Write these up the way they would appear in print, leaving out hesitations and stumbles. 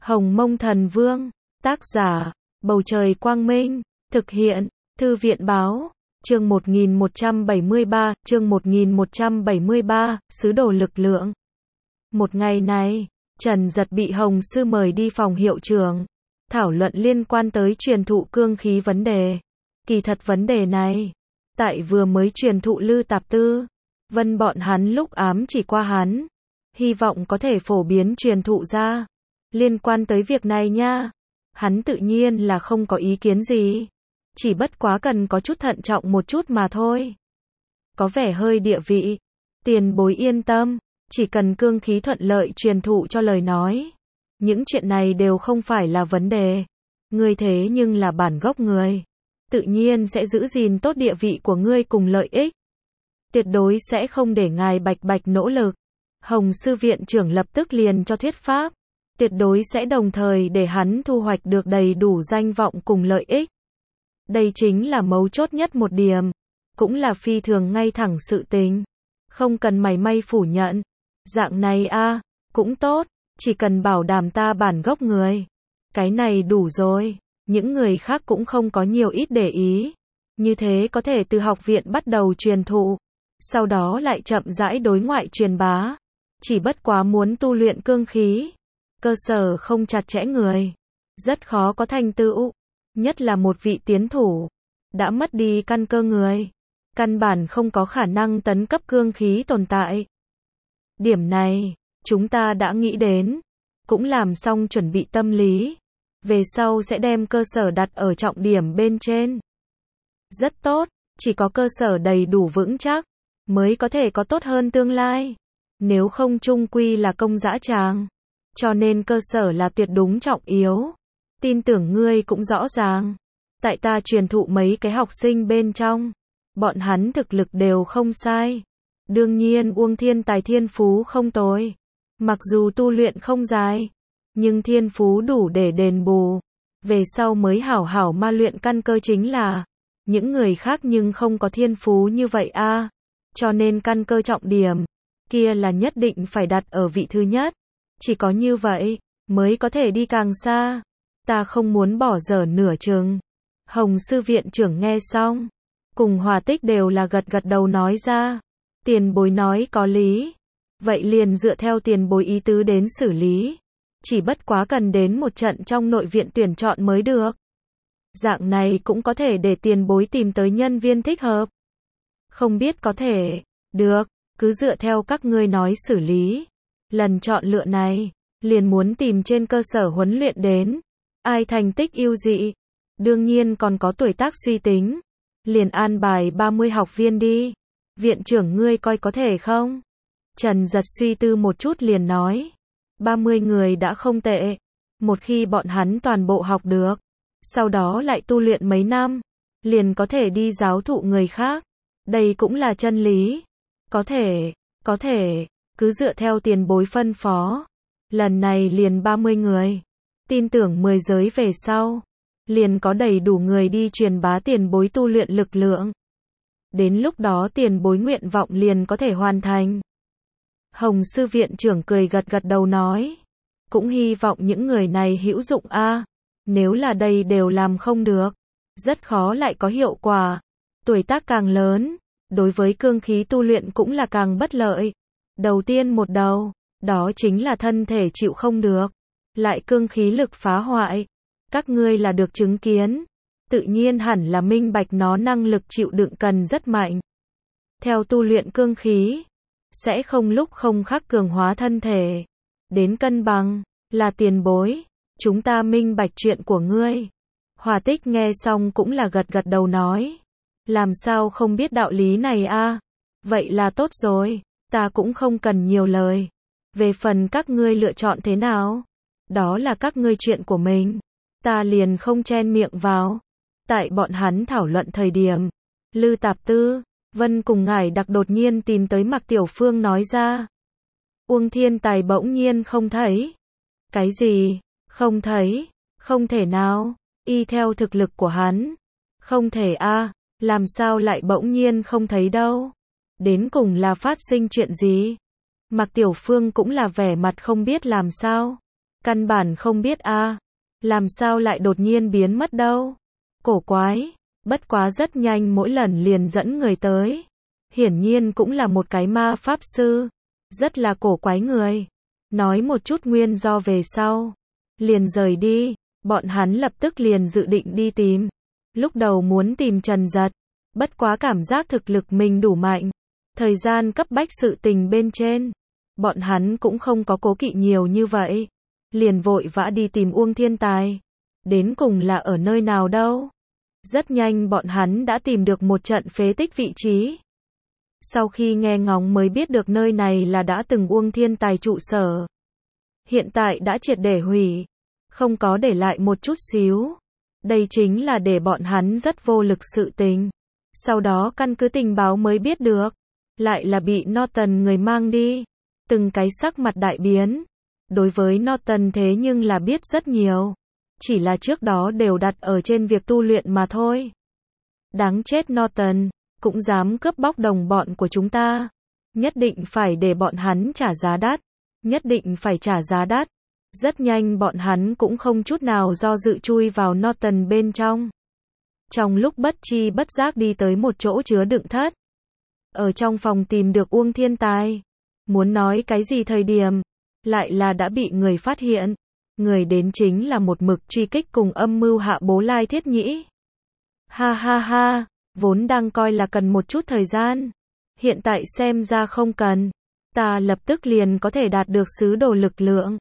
Hồng Mông Thần Vương, tác giả, Bầu Trời Quang Minh, thực hiện, Thư viện Báo, chương 1173, Sứ đồ lực lượng. Một ngày này, Trần Giật bị Hồng Sư mời đi phòng hiệu trưởng, thảo luận liên quan tới truyền thụ cương khí vấn đề. Kỳ thật vấn đề này, tại vừa mới truyền thụ Lư Tạp Tư, Vân bọn hắn lúc ám chỉ qua hắn, hy vọng có thể phổ biến truyền thụ ra. Liên quan tới việc này nha, hắn tự nhiên là không có ý kiến gì, chỉ bất quá cần có chút thận trọng một chút mà thôi. Có vẻ hơi địa vị, tiền bối yên tâm, chỉ cần cương khí thuận lợi truyền thụ cho lời nói, những chuyện này đều không phải là vấn đề. Ngươi thế nhưng là bản gốc người, tự nhiên sẽ giữ gìn tốt địa vị của ngươi cùng lợi ích. Tuyệt đối sẽ không để ngài bạch bạch nỗ lực. Hồng Sư viện trưởng lập tức liền cho thuyết pháp, tuyệt đối sẽ đồng thời để hắn thu hoạch được đầy đủ danh vọng cùng lợi ích. Đây chính là mấu chốt nhất một điểm, cũng là phi thường ngay thẳng sự tình, không cần mảy may phủ nhận. Dạng này a, cũng tốt, chỉ cần bảo đảm ta bản gốc người, cái này đủ rồi. Những người khác cũng không có nhiều ít để ý, như thế có thể từ học viện bắt đầu truyền thụ, sau đó lại chậm rãi đối ngoại truyền bá. Chỉ bất quá muốn tu luyện cương khí, cơ sở không chặt chẽ người, rất khó có thành tựu, nhất là một vị tiến thủ, đã mất đi căn cơ người, căn bản không có khả năng tấn cấp cương khí tồn tại. Điểm này, chúng ta đã nghĩ đến, cũng làm xong chuẩn bị tâm lý, về sau sẽ đem cơ sở đặt ở trọng điểm bên trên. Rất tốt, chỉ có cơ sở đầy đủ vững chắc, mới có thể có tốt hơn tương lai. Nếu không chung quy là công dã tràng. Cho nên cơ sở là tuyệt đúng trọng yếu. Tin tưởng ngươi cũng rõ ràng. Tại ta truyền thụ mấy cái học sinh bên trong, bọn hắn thực lực đều không sai. Đương nhiên Uông Thiên Tài thiên phú không tồi. Mặc dù tu luyện không dài, nhưng thiên phú đủ để đền bù. Về sau mới hảo hảo ma luyện căn cơ chính là. Những người khác nhưng không có thiên phú như vậy a. Cho nên căn cơ trọng điểm kia là nhất định phải đặt ở vị thứ nhất. Chỉ có như vậy, mới có thể đi càng xa. Ta không muốn bỏ dở nửa chừng. Hồng Sư viện trưởng nghe xong, cùng Hòa Tích đều là gật gật đầu nói ra. Tiền bối nói có lý. Vậy liền dựa theo tiền bối ý tứ đến xử lý. Chỉ bất quá cần đến một trận trong nội viện tuyển chọn mới được. Dạng này cũng có thể để tiền bối tìm tới nhân viên thích hợp. Không biết có thể. Được. Cứ dựa theo các ngươi nói xử lý. Lần chọn lựa này, liền muốn tìm trên cơ sở huấn luyện đến. Ai thành tích ưu dị. Đương nhiên còn có tuổi tác suy tính. Liền an bài 30 học viên đi. Viện trưởng ngươi coi có thể không? Trần Giật suy tư một chút liền nói. 30 người đã không tệ. Một khi bọn hắn toàn bộ học được, sau đó lại tu luyện mấy năm, liền có thể đi giáo thụ người khác. Đây cũng là chân lý. Có thể, cứ dựa theo tiền bối phân phó. Lần này liền 30 người. Tin tưởng 10 giới về sau, liền có đầy đủ người đi truyền bá tiền bối tu luyện lực lượng. Đến lúc đó tiền bối nguyện vọng liền có thể hoàn thành. Hồng Sư viện trưởng cười gật gật đầu nói. Cũng hy vọng những người này hữu dụng a. Nếu là đây đều làm không được, rất khó lại có hiệu quả. Tuổi tác càng lớn, đối với cương khí tu luyện cũng là càng bất lợi. Đầu tiên một đầu, đó chính là thân thể chịu không được. Lại cương khí lực phá hoại. Các ngươi là được chứng kiến. Tự nhiên hẳn là minh bạch nó năng lực chịu đựng cần rất mạnh. Theo tu luyện cương khí, sẽ không lúc không khắc cường hóa thân thể. Đến cân bằng, là tiền bối. Chúng ta minh bạch chuyện của ngươi. Hòa Tích nghe xong cũng là gật gật đầu nói. Làm sao không biết đạo lý này a? Vậy là tốt rồi, ta cũng không cần nhiều lời. Về phần các ngươi lựa chọn thế nào, đó là các ngươi chuyện của mình. Ta liền không chen miệng vào. Tại bọn hắn thảo luận thời điểm, Lư Tạp Tư, Vân cùng Ngải Đặc đột nhiên tìm tới Mạc Tiểu Phương nói ra. Uông Thiên Tài bỗng nhiên không thấy. Cái gì? Không thấy? Không thể nào. Y theo thực lực của hắn. Không thể a, làm sao lại bỗng nhiên không thấy đâu? Đến cùng là phát sinh chuyện gì? Mạc Tiểu Phương cũng là vẻ mặt không biết làm sao. Căn bản không biết a, làm sao lại đột nhiên biến mất đâu. Cổ quái, bất quá rất nhanh mỗi lần liền dẫn người tới. Hiển nhiên cũng là một cái ma pháp sư, rất là cổ quái người. Nói một chút nguyên do về sau, liền rời đi, bọn hắn lập tức liền dự định đi tìm. Lúc đầu muốn tìm Trần Giật, bất quá cảm giác thực lực mình đủ mạnh. Thời gian cấp bách sự tình bên trên, bọn hắn cũng không có cố kỵ nhiều như vậy. Liền vội vã đi tìm Uông Thiên Tài. Đến cùng là ở nơi nào đâu? Rất nhanh bọn hắn đã tìm được một trận phế tích vị trí. Sau khi nghe ngóng mới biết được nơi này là đã từng Uông Thiên Tài trụ sở. Hiện tại đã triệt để hủy, không có để lại một chút xíu. Đây chính là để bọn hắn rất vô lực sự tình. Sau đó căn cứ tình báo mới biết được, lại là bị Norton người mang đi. Từng cái sắc mặt đại biến. Đối với Norton thế nhưng là biết rất nhiều. Chỉ là trước đó đều đặt ở trên việc tu luyện mà thôi. Đáng chết Norton, cũng dám cướp bóc đồng bọn của chúng ta. Nhất định phải để bọn hắn trả giá đắt. Nhất định phải trả giá đắt. Rất nhanh bọn hắn cũng không chút nào do dự chui vào Norton bên trong. Trong lúc bất chi bất giác đi tới một chỗ chứa đựng thất. Ở trong phòng tìm được Uông Thiên Tài. Muốn nói cái gì thời điểm, lại là đã bị người phát hiện. Người đến chính là một mực truy kích cùng âm mưu hạ Bố Lai Thiết Nhĩ. Ha ha ha, vốn đang coi là cần một chút thời gian. Hiện tại xem ra không cần. Ta lập tức liền có thể đạt được sứ đồ lực lượng.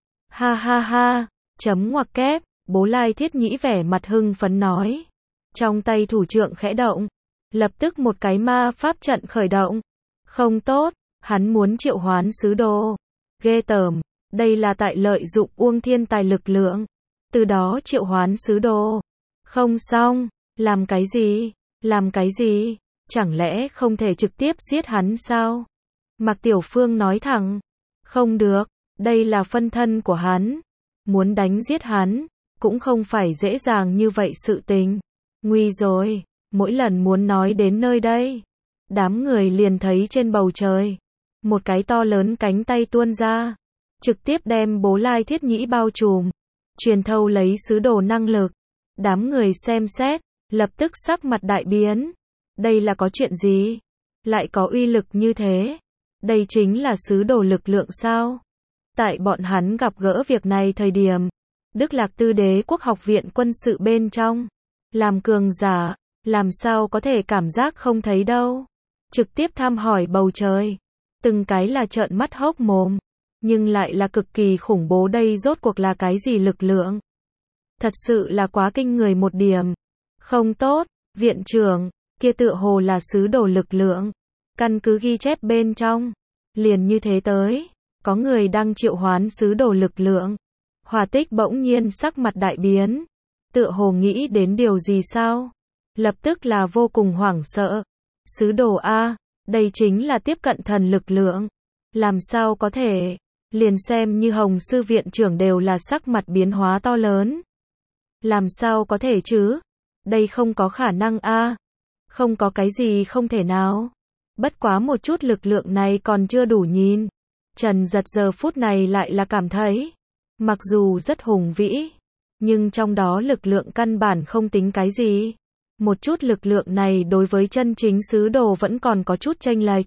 Ha ha ha, chấm ngoặc kép, Bố Lai Thiết Nhĩ vẻ mặt hưng phấn nói. Trong tay thủ trượng khẽ động. Lập tức một cái ma pháp trận khởi động. Không tốt, hắn muốn triệu hoán sứ đồ. Ghê tởm, đây là tại lợi dụng Uông Thiên Tài lực lượng. Từ đó triệu hoán sứ đồ. Không xong, làm cái gì? Làm cái gì? Chẳng lẽ không thể trực tiếp giết hắn sao? Mạc Tiểu Phương nói thẳng. Không được, đây là phân thân của hắn. Muốn đánh giết hắn, cũng không phải dễ dàng như vậy sự tình. Nguy rồi, mỗi lần muốn nói đến nơi đây. Đám người liền thấy trên bầu trời. Một cái to lớn cánh tay tuôn ra. Trực tiếp đem Bố Lai Thiết Nhĩ bao trùm. Truyền thâu lấy sứ đồ năng lực. Đám người xem xét, lập tức sắc mặt đại biến. Đây là có chuyện gì? Lại có uy lực như thế? Đây chính là sứ đồ lực lượng sao? Tại bọn hắn gặp gỡ việc này thời điểm, Đức Lạc Tư Đế quốc học viện quân sự bên trong, làm cường giả, làm sao có thể cảm giác không thấy đâu. Trực tiếp thăm hỏi bầu trời. Từng cái là trợn mắt hốc mồm. Nhưng lại là cực kỳ khủng bố, đây rốt cuộc là cái gì lực lượng? Thật sự là quá kinh người một điểm. Không tốt, viện trưởng, kia tựa hồ là sứ đồ lực lượng. Căn cứ ghi chép bên trong, liền như thế tới, có người đang triệu hoán sứ đồ lực lượng. Hòa Tích bỗng nhiên sắc mặt đại biến, tựa hồ nghĩ đến điều gì sao? Lập tức là vô cùng hoảng sợ. Sứ đồ A, đây chính là tiếp cận thần lực lượng. Làm sao có thể? Liền xem như Hồng sư viện trưởng đều là sắc mặt biến hóa to lớn. Làm sao có thể chứ? Đây không có khả năng a. Không có cái gì không thể nào. Bất quá một chút lực lượng này còn chưa đủ nhìn. Trần Giật giờ phút này lại là cảm thấy, mặc dù rất hùng vĩ, nhưng trong đó lực lượng căn bản không tính cái gì. Một chút lực lượng này đối với chân chính sứ đồ vẫn còn có chút chênh lệch.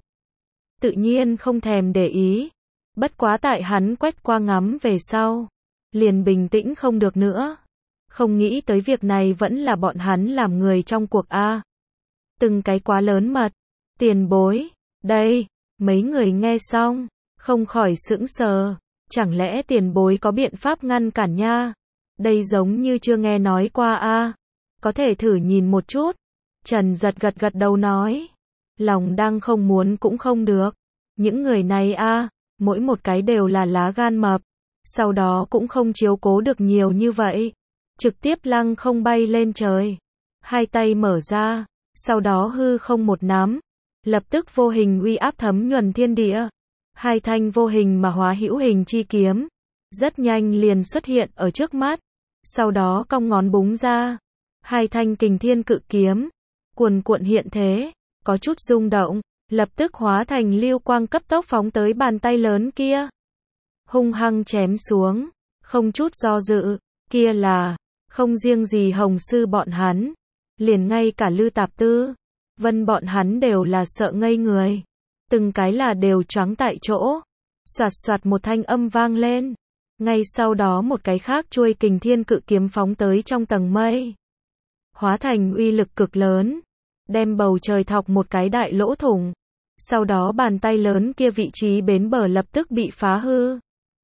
Tự nhiên không thèm để ý. Bất quá tại hắn quét qua ngắm về sau, liền bình tĩnh không được nữa. Không nghĩ tới việc này vẫn là bọn hắn làm người trong cuộc A. Từng cái quá lớn mật. Tiền bối, đây, mấy người nghe xong, không khỏi sững sờ. Chẳng lẽ tiền bối có biện pháp ngăn cản nha? Đây giống như chưa nghe nói qua A. Có thể thử nhìn một chút. Trần Giật gật gật đầu nói. Lòng đang không muốn cũng không được. Những người này A, mỗi một cái đều là lá gan mập. Sau đó cũng không chiếu cố được nhiều như vậy. Trực tiếp lăng không bay lên trời. Hai tay mở ra. Sau đó hư không một nắm. Lập tức vô hình uy áp thấm nhuần thiên địa. Hai thanh vô hình mà hóa hữu hình chi kiếm. Rất nhanh liền xuất hiện ở trước mắt. Sau đó cong ngón búng ra. Hai thanh kình thiên cự kiếm. Cuồn cuộn hiện thế. Có chút rung động. Lập tức hóa thành lưu quang cấp tốc phóng tới bàn tay lớn kia. Hung hăng chém xuống. không chút do dự, kia là, không riêng gì Hồng Sư bọn hắn, liền ngay cả Lư Tạp Tư, Vân bọn hắn đều là sợ ngây người. Từng cái là đều choáng tại chỗ. Soạt soạt một thanh âm vang lên. Ngay sau đó một cái khác chuôi Kình Thiên cự kiếm phóng tới trong tầng mây. Hóa thành uy lực cực lớn. Đem bầu trời thọc một cái đại lỗ thủng. Sau đó bàn tay lớn kia vị trí bến bờ lập tức bị phá hư.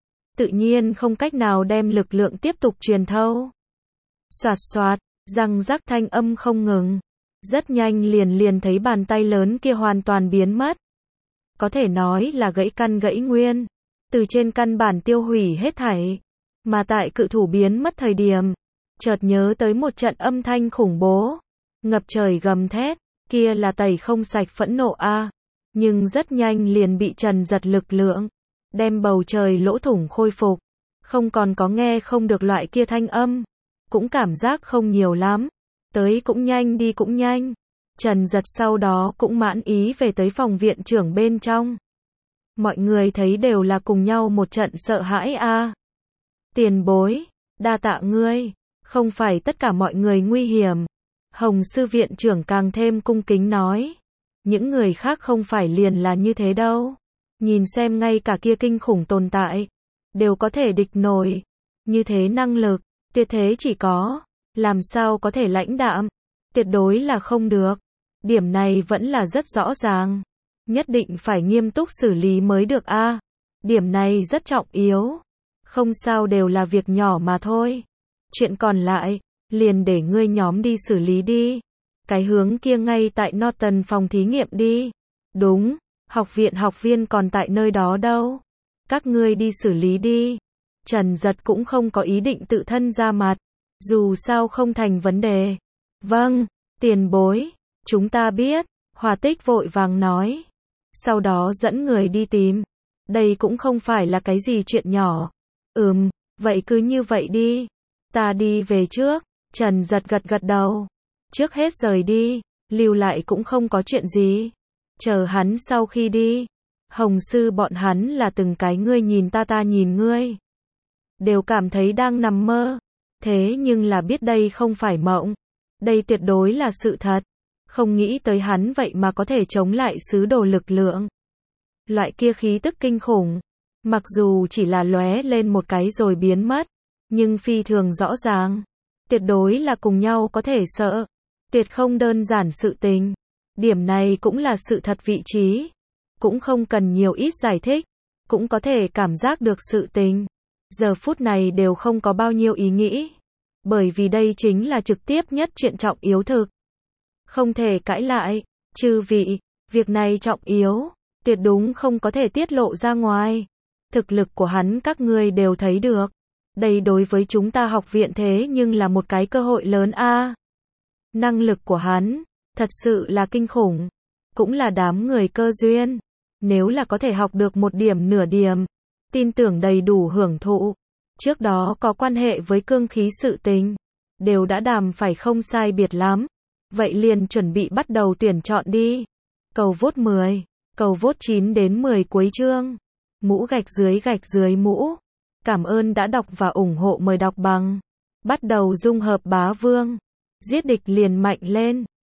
Tự nhiên không cách nào đem lực lượng tiếp tục truyền thâu. Soạt soạt, răng rắc thanh âm không ngừng. Rất nhanh liền thấy bàn tay lớn kia hoàn toàn biến mất. Có thể nói là gãy căn gãy nguyên. Từ trên căn bản tiêu hủy hết thảy. Mà tại cự thủ biến mất thời điểm. Chợt nhớ tới một trận âm thanh khủng bố. Ngập trời gầm thét. Kia là tẩy không sạch phẫn nộ a. Nhưng rất nhanh liền bị Trần Giật lực lượng. Đem bầu trời lỗ thủng khôi phục. Không còn có nghe không được loại kia thanh âm. Cũng cảm giác không nhiều lắm. Tới cũng nhanh đi cũng nhanh. Trần Giật sau đó cũng mãn ý về tới phòng viện trưởng bên trong. Mọi người thấy đều là cùng nhau một trận sợ hãi a. Tiền bối, đa tạ ngươi, không phải tất cả mọi người nguy hiểm. Hồng Sư viện trưởng càng thêm cung kính nói. Những người khác không phải liền là như thế đâu. Nhìn xem ngay cả kia kinh khủng tồn tại, đều có thể địch nổi. Như thế năng lực, tuyệt thế chỉ có, làm sao có thể lãnh đạm, tuyệt đối là không được. Điểm này vẫn là rất rõ ràng. Nhất định phải nghiêm túc xử lý mới được a. Điểm này rất trọng yếu. Không sao đều là việc nhỏ mà thôi. Chuyện còn lại, liền để ngươi nhóm đi xử lý đi. Cái hướng kia ngay tại Norton phòng thí nghiệm đi. Đúng, học viên còn tại nơi đó đâu. Các ngươi đi xử lý đi. Trần Giật cũng không có ý định tự thân ra mặt. Dù sao không thành vấn đề. Vâng, tiền bối, chúng ta biết. Hòa Tích vội vàng nói. Sau đó dẫn người đi tìm. Đây cũng không phải là cái gì chuyện nhỏ. Vậy cứ như vậy đi. Ta đi về trước. Trần Giật gật đầu. Trước hết rời đi. Lưu lại cũng không có chuyện gì. Chờ hắn sau khi đi. Hồng Sư bọn hắn là từng cái ngươi nhìn ta nhìn ngươi. Đều cảm thấy đang nằm mơ. Thế nhưng là biết đây không phải mộng. Đây tuyệt đối là sự thật. Không nghĩ tới hắn vậy mà có thể chống lại sứ đồ lực lượng. Loại kia khí tức kinh khủng. Mặc dù chỉ là lóe lên một cái rồi biến mất. Nhưng phi thường rõ ràng. Tuyệt đối là cùng nhau có thể sợ. Tuyệt không đơn giản sự tình. Điểm này cũng là sự thật vị trí. Cũng không cần nhiều ít giải thích. Cũng có thể cảm giác được sự tình. Giờ phút này đều không có bao nhiêu ý nghĩ. Bởi vì đây chính là trực tiếp nhất chuyện trọng yếu thực. Không thể cãi lại. Chư vị, việc này trọng yếu. Tuyệt đúng không có thể tiết lộ ra ngoài. Thực lực của hắn các ngươi đều thấy được. Đây đối với chúng ta học viện thế nhưng là một cái cơ hội lớn a. Năng lực của hắn, thật sự là kinh khủng. Cũng là đám người cơ duyên. Nếu là có thể học được một điểm nửa điểm, tin tưởng đầy đủ hưởng thụ. Trước đó có quan hệ với cương khí sự tình. Đều đã đàm phải không sai biệt lắm. Vậy liền chuẩn bị bắt đầu tuyển chọn đi. Cầu vote 10, cầu vote 9 đến 10 cuối chương. Mũ gạch dưới mũ. Cảm ơn đã đọc và ủng hộ, mời đọc bằng. Bắt đầu dung hợp bá vương. Giết địch liền mạnh lên.